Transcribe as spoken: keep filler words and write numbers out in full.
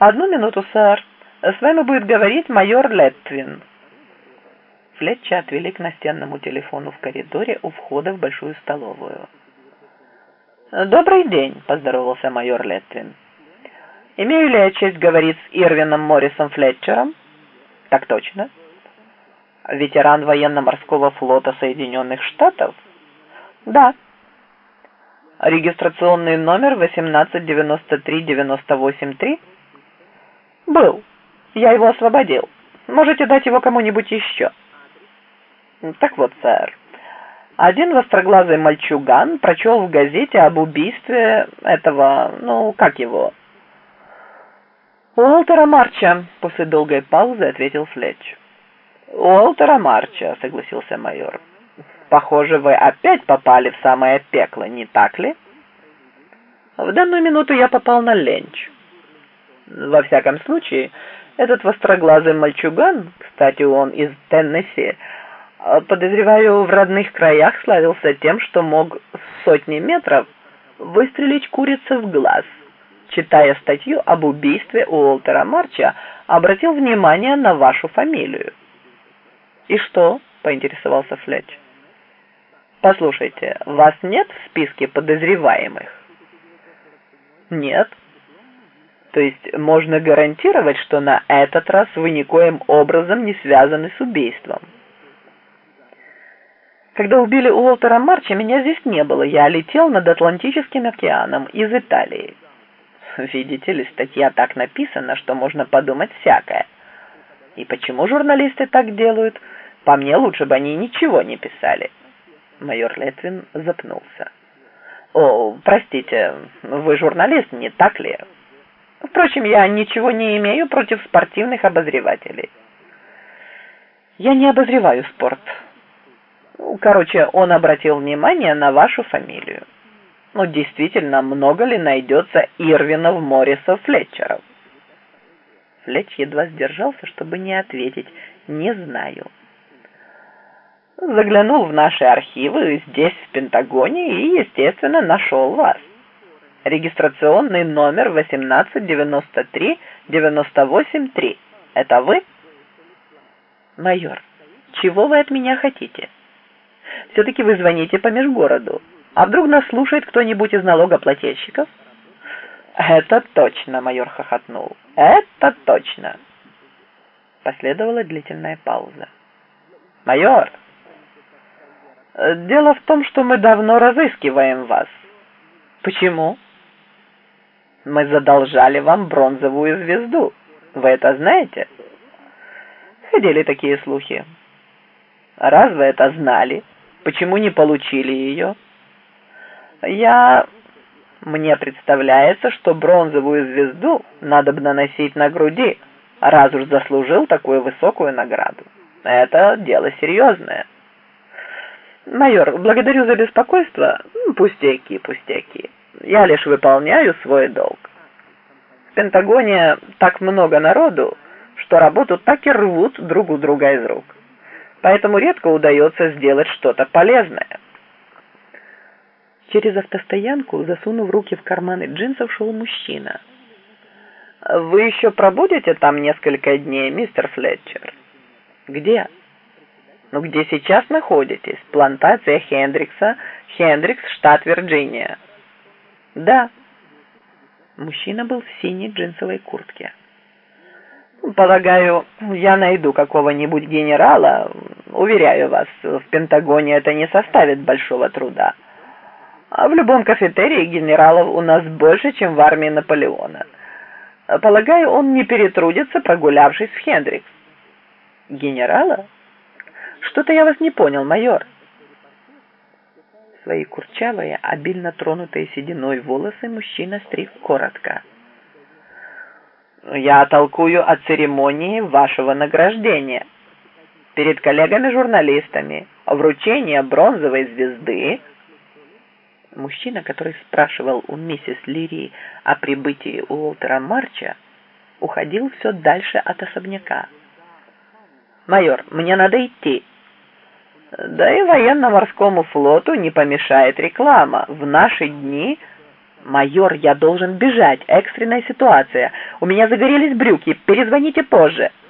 Одну минуту, сэр. С вами будет говорить майор Летвин. Флетча отвели к настенному телефону в коридоре у входа в большую столовую. «Добрый день», — поздоровался майор Летвин. «Имею ли я честь говорить с Ирвином Моррисом Флетчером?» «Так точно». «Ветеран военно-морского флота Соединенных Штатов?» «Да». «Регистрационный номер восемнадцать девяносто три девяносто восемь три?» «Был. Я его освободил. Можете дать его кому-нибудь еще». «Так вот, сэр, один востроглазый мальчуган прочел в газете об убийстве этого, ну, как его?» «Уолтера Марча», — после долгой паузы ответил Флетч. «Уолтера Марча», — согласился майор. «Похоже, вы опять попали в самое пекло, не так ли?» «В данную минуту я попал на ленч». «Во всяком случае, этот востроглазый мальчуган, кстати, он из Теннесси, подозреваю, в родных краях славился тем, что мог с сотни метров выстрелить курице в глаз. Читая статью об убийстве Уолтера Марча, обратил внимание на вашу фамилию». «И что?» — поинтересовался Флетч. «Послушайте, вас нет в списке подозреваемых?» «Нет». «То есть можно гарантировать, что на этот раз вы никоим образом не связаны с убийством?» «Когда убили Уолтера Марча, меня здесь не было. Я летел над Атлантическим океаном из Италии». «Видите ли, статья так написана, что можно подумать всякое. И почему журналисты так делают? По мне, лучше бы они ничего не писали». Майор Летвин запнулся. «О, простите, вы журналист, не так ли? Впрочем, я ничего не имею против спортивных обозревателей». «Я не обозреваю спорт». «Короче, он обратил внимание на вашу фамилию. Ну, действительно, много ли найдется Ирвинов, Моррисов, Флетчеров?» Флетч едва сдержался, чтобы не ответить «не знаю». «Заглянул в наши архивы здесь, в Пентагоне, и, естественно, нашел вас. Регистрационный номер восемнадцать девяносто три девяносто восемь три. Это вы?» «Майор, чего вы от меня хотите? Все-таки вы звоните по межгороду. А вдруг нас слушает кто-нибудь из налогоплательщиков?» «Это точно», — майор хохотнул. «Это точно». Последовала длительная пауза. «Майор, дело в том, что мы давно разыскиваем вас». «Почему?» «Мы задолжали вам бронзовую звезду. Вы это знаете?» «Ходили такие слухи». «Раз вы это знали, почему не получили ее?» «Я... Мне представляется, что бронзовую звезду надо бы наносить на груди, раз уж заслужил такую высокую награду. Это дело серьезное». «Майор, благодарю за беспокойство. Пустяки, пустяки. Я лишь выполняю свой долг. В Пентагоне так много народу, что работу так и рвут друг у друга из рук. Поэтому редко удается сделать что-то полезное». Через автостоянку, засунув руки в карманы джинсов, шел мужчина. «Вы еще пробудете там несколько дней, мистер Флетчер?» «Где?» «Ну, где сейчас находитесь? Плантация Хендрикса, Хендрикс, штат Вирджиния». «Да». Мужчина был в синей джинсовой куртке. «Полагаю, я найду какого-нибудь генерала. Уверяю вас, в Пентагоне это не составит большого труда. А в любом кафетерии генералов у нас больше, чем в армии Наполеона. Полагаю, он не перетрудится, прогулявшись в Хендрикс». «Генерала? Что-то я вас не понял, майор». Свои курчавые, обильно тронутые сединой волосы мужчина стриг коротко. «Я толкую о церемонии вашего награждения. Перед коллегами-журналистами вручение бронзовой звезды». Мужчина, который спрашивал у миссис Лири о прибытии Уолтера Марча, уходил все дальше от особняка. «Майор, мне надо идти». «Да и военно-морскому флоту не помешает реклама. В наши дни «Майор, я должен бежать. Экстренная ситуация. У меня загорелись брюки. Перезвоните позже».